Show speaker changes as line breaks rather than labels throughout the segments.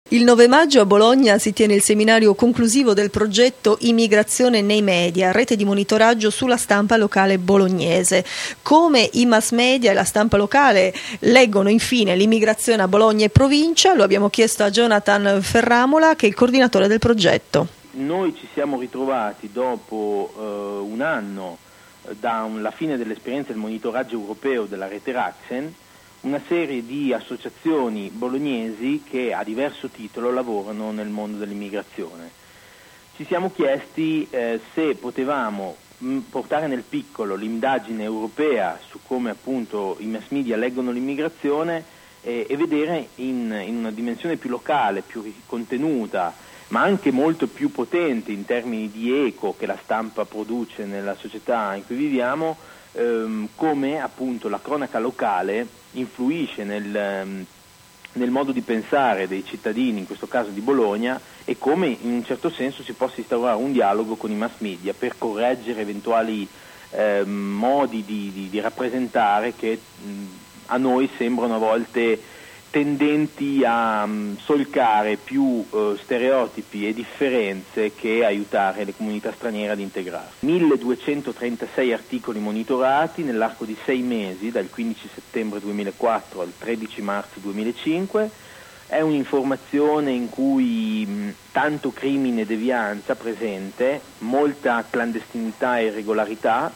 Il 9 maggio a Bologna si tiene il seminario conclusivo del progetto Immigrazione nei media, rete di monitoraggio sulla stampa locale bolognese. Come i mass media e la stampa locale leggono infine l'immigrazione a Bologna e provincia, lo abbiamo chiesto a Jonathan Ferramola, che è il coordinatore del progetto.
Noi ci siamo ritrovati dopo un anno dalla fine dell'esperienza del monitoraggio europeo della rete Raxen, una serie di associazioni bolognesi che a diverso titolo lavorano nel mondo dell'immigrazione. Ci siamo chiesti se potevamo portare nel piccolo l'indagine europea su come appunto i mass media leggono l'immigrazione e vedere in una dimensione più locale, più contenuta, ma anche molto più potente in termini di eco che la stampa produce nella società in cui viviamo, come appunto la cronaca locale influisce nel modo di pensare dei cittadini, in questo caso di Bologna, e come in un certo senso si possa instaurare un dialogo con i mass media per correggere eventuali modi di rappresentare che a noi sembrano a volte tendenti a solcare più stereotipi e differenze che aiutare le comunità straniere ad integrarsi. 1236 articoli monitorati nell'arco di 6 mesi, dal 15 settembre 2004 al 13 marzo 2005. È un'informazione in cui tanto crimine e devianza presente, molta clandestinità e irregolarità,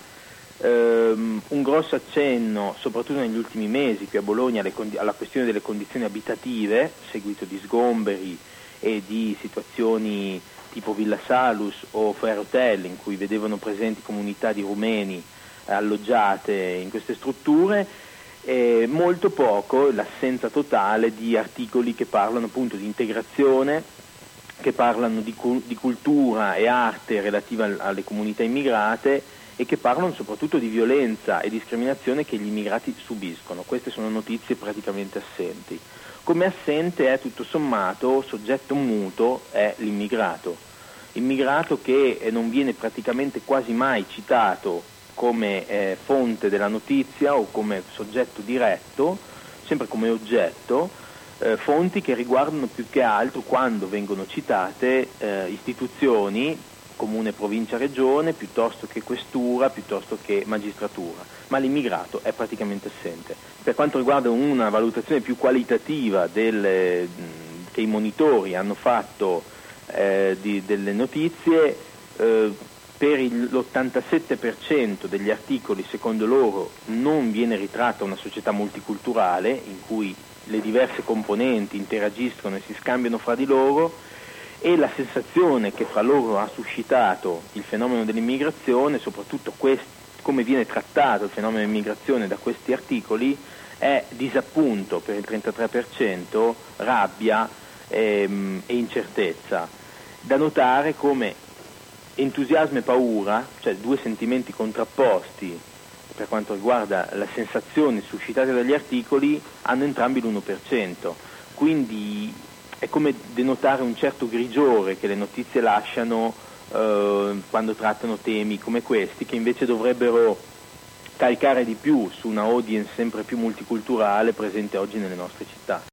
un grosso accenno, soprattutto negli ultimi mesi qui a Bologna, alla questione delle condizioni abitative, seguito di sgomberi e di situazioni tipo Villa Salus o Fair Hotel, in cui vedevano presenti comunità di rumeni alloggiate in queste strutture, e molto poco, l'assenza totale di articoli che parlano appunto di integrazione, che parlano di cultura e arte relativa alle comunità immigrate, e che parlano soprattutto di violenza e discriminazione che gli immigrati subiscono. Queste sono notizie praticamente assenti. Come assente è tutto sommato, soggetto muto, è l'immigrato. Immigrato che non viene praticamente quasi mai citato come fonte della notizia o come soggetto diretto, sempre come oggetto, fonti che riguardano più che altro, quando vengono citate, istituzioni, comune, provincia, regione, piuttosto che questura, piuttosto che magistratura, ma l'immigrato è praticamente assente. Per quanto riguarda una valutazione più qualitativa che i monitori hanno fatto delle notizie, per l'87% degli articoli, secondo loro, non viene ritratta una società multiculturale in cui le diverse componenti interagiscono e si scambiano fra di loro, e la sensazione che fra loro ha suscitato il fenomeno dell'immigrazione, soprattutto come viene trattato il fenomeno dell'immigrazione da questi articoli, è disappunto per il 33%, rabbia e incertezza. Da notare come entusiasmo e paura, cioè due sentimenti contrapposti per quanto riguarda le sensazioni suscitate dagli articoli, hanno entrambi l'1%. Quindi è come denotare un certo grigiore che le notizie lasciano quando trattano temi come questi, che invece dovrebbero caricare di più su una audience sempre più multiculturale presente oggi nelle nostre città.